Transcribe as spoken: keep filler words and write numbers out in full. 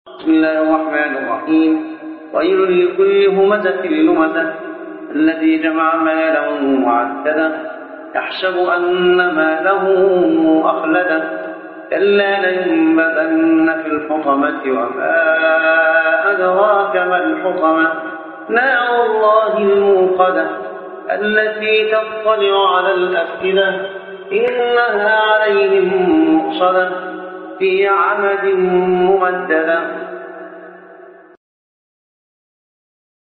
بسم الله الرحمن الرحيم. ويل لكل همزة لمزة الذي جمع مالا وعدده يحسب أن ماله أخلده كلا لينبذن في الحطمة وما أدراك ما الحطمة نار الله الموقدة التي تطلع على الأفئدة إنها عليهم مؤصدة في عمد ممددة.